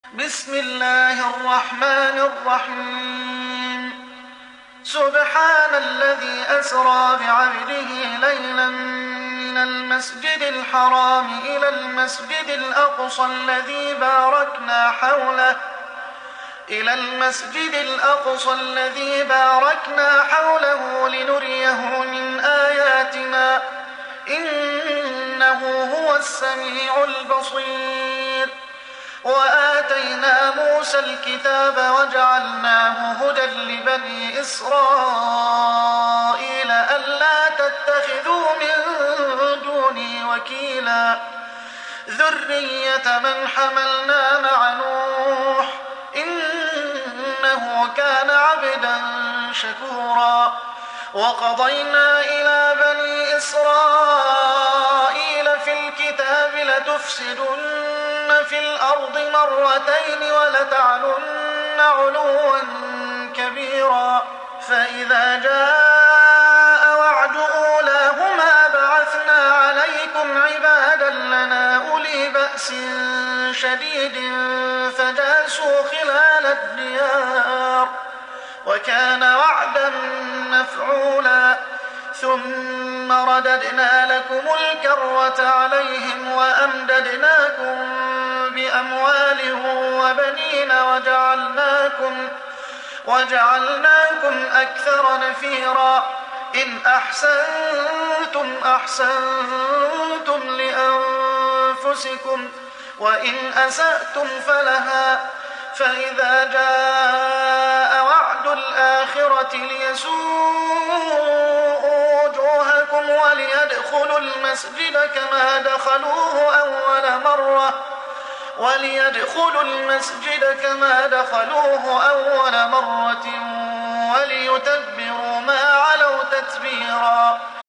بسم الله الرحمن الرحيم سبحان الذي أسرى بعبده ليلا من المسجد الحرام إلى المسجد الأقصى الذي باركنا حوله لنريه من آياتنا إنه هو السميع البصير وآتينا موسى الكتاب وجعلناه هدى لبني إسرائيل ألا تتخذوا من دوني وكيلا ذرية من حملنا مع نوح إنه كان عبدا شكورا وقضينا إلى بني إسرائيل في الكتاب لتفسدن في الأرض مرتين ولتعلن علوا كبيرا فإذا جاء وعد أولاهما بعثنا عليكم عبادا لنا أولي بأس شديد فجاسوا خلال الديار وكان وعدا مفعولا ثم رددنا لكم الكرة عليهم وأمددناكم بأموال وبنين وجعلناكم أكثر نفيرا إن أحسنتم أحسنتم لأنفسكم وإن أسأتم فلها فإذا جاء وعد الآخرة ليسوءوا وجوهكم وليدخلوا المسجد كما دخلوه أول مرة وليتبروا ما علوا تتبيرا